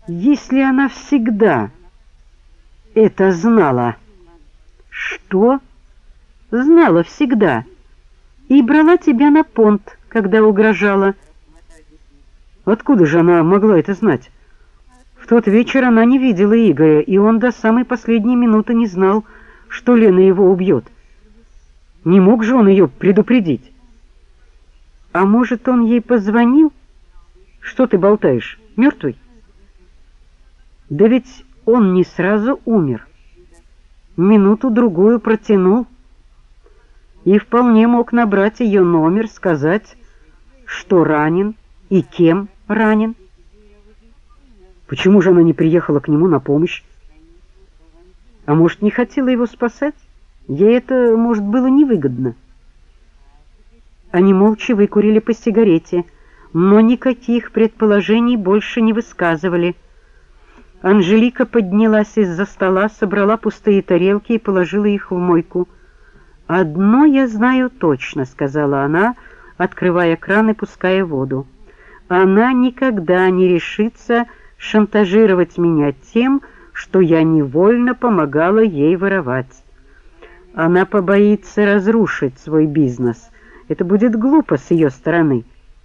Если она всегда это знала. Что? Знала всегда. И брала тебя на понт, когда угрожала. Откуда же она могла это знать? В тот вечер она не видела Игоря, и он до самой последней минуты не знал, что Лена его убьет. Не мог же он ее предупредить? А может, он ей позвонил? Что ты болтаешь? Мертвый? Да ведь он не сразу умер. Минуту-другую протянул. И вполне мог набрать ее номер, сказать, что ранен и кем ранен. Почему же она не приехала к нему на помощь? А может, не хотела его спасать? Ей это, может, было невыгодно. Они молча выкурили по сигарете, но никаких предположений больше не высказывали. Анжелика поднялась из-за стола, собрала пустые тарелки и положила их в мойку. «Одно я знаю точно», — сказала она, открывая кран и пуская воду. «Она никогда не решится шантажировать меня тем, что я невольно помогала ей воровать. Она побоится разрушить свой бизнес. Это будет глупо с ее стороны.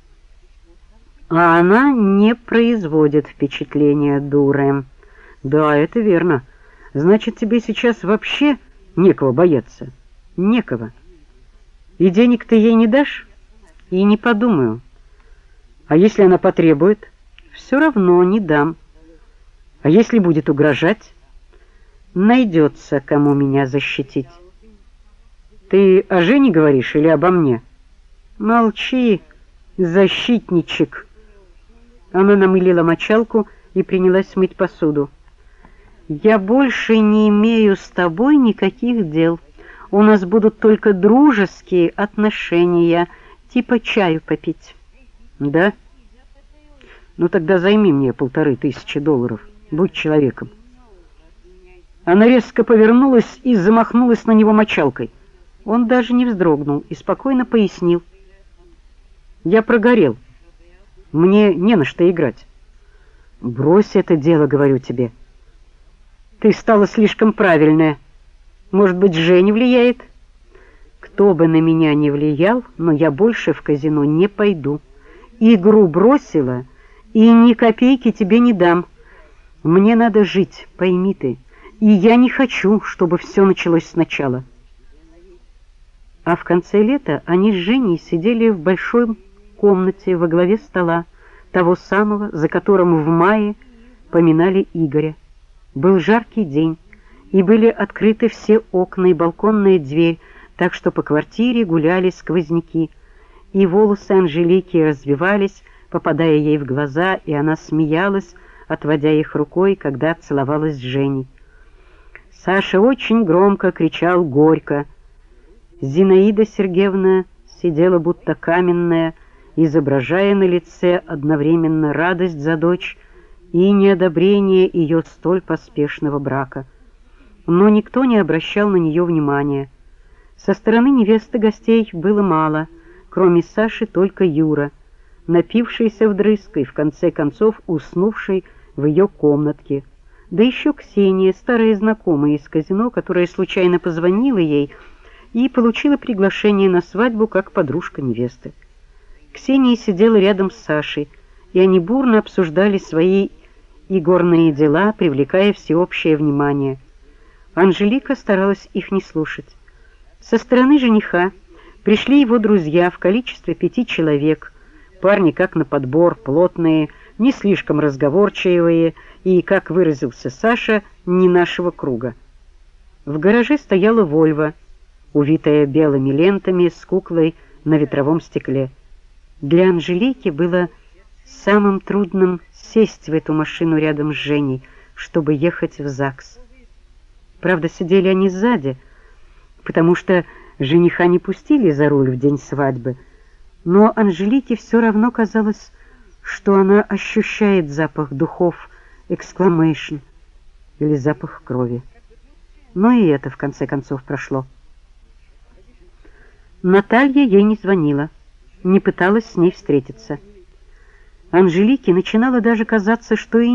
А она не производит впечатления дуры. Да, это верно. Значит, тебе сейчас вообще некого бояться. Некого. И денег ты ей не дашь? И не подумаю. А если она потребует? Все равно не дам. А если будет угрожать? Найдется, кому меня защитить. Ты о Жене говоришь или обо мне? Молчи, защитничек. Она намылила мочалку и принялась мыть посуду. Я больше не имею с тобой никаких дел. У нас будут только дружеские отношения, типа чаю попить. Да? Ну тогда займи мне $1500. Будь человеком. Она резко повернулась и замахнулась на него мочалкой. Он даже не вздрогнул и спокойно пояснил. Я прогорел. Мне не на что играть. Брось это дело, говорю тебе. Ты стала слишком правильная. Может быть, Женя влияет? Кто бы на меня не влиял, но я больше в казино не пойду. Игру бросила, и ни копейки тебе не дам. Мне надо жить, пойми ты. И я не хочу, чтобы все началось сначала. А в конце лета они с Женей сидели в большой комнате во главе стола, того самого, за которым в мае поминали Игоря. Был жаркий день, и были открыты все окна и балконная дверь, так что по квартире гуляли сквозняки, и волосы Анжелики развивались, попадая ей в глаза, и она смеялась, отводя их рукой, когда целовалась с Женей. Саша очень громко кричал горько. Зинаида Сергеевна сидела будто каменная, изображая на лице одновременно радость за дочь и неодобрение ее столь поспешного брака. Но никто не обращал на нее внимания. Со стороны невесты гостей было мало, кроме Саши только Юра, напившийся вдрызг и в конце концов уснувший в ее комнатке, да еще Ксения, старая знакомая из казино, которая случайно позвонила ей и получила приглашение на свадьбу как подружка невесты. Ксения сидела рядом с Сашей, и они бурно обсуждали свои игорные дела, привлекая всеобщее внимание. Анжелика старалась их не слушать. Со стороны жениха пришли его друзья в количестве 5 человек, парни как на подбор, плотные, не слишком разговорчивые и, как выразился Саша, не нашего круга. В гараже стояла «Вольво», увитая белыми лентами с куклой на ветровом стекле. Для Анжелики было самым трудным сесть в эту машину рядом с Женей, чтобы ехать в ЗАГС. Правда, сидели они сзади, потому что жениха не пустили за руль в день свадьбы, но Анжелике все равно казалось, что она ощущает запах духов «Exclamation» или запах крови. Но и это, в конце концов, прошло. Наталья ей не звонила, не пыталась с ней встретиться. Анжелике начинало даже казаться, что и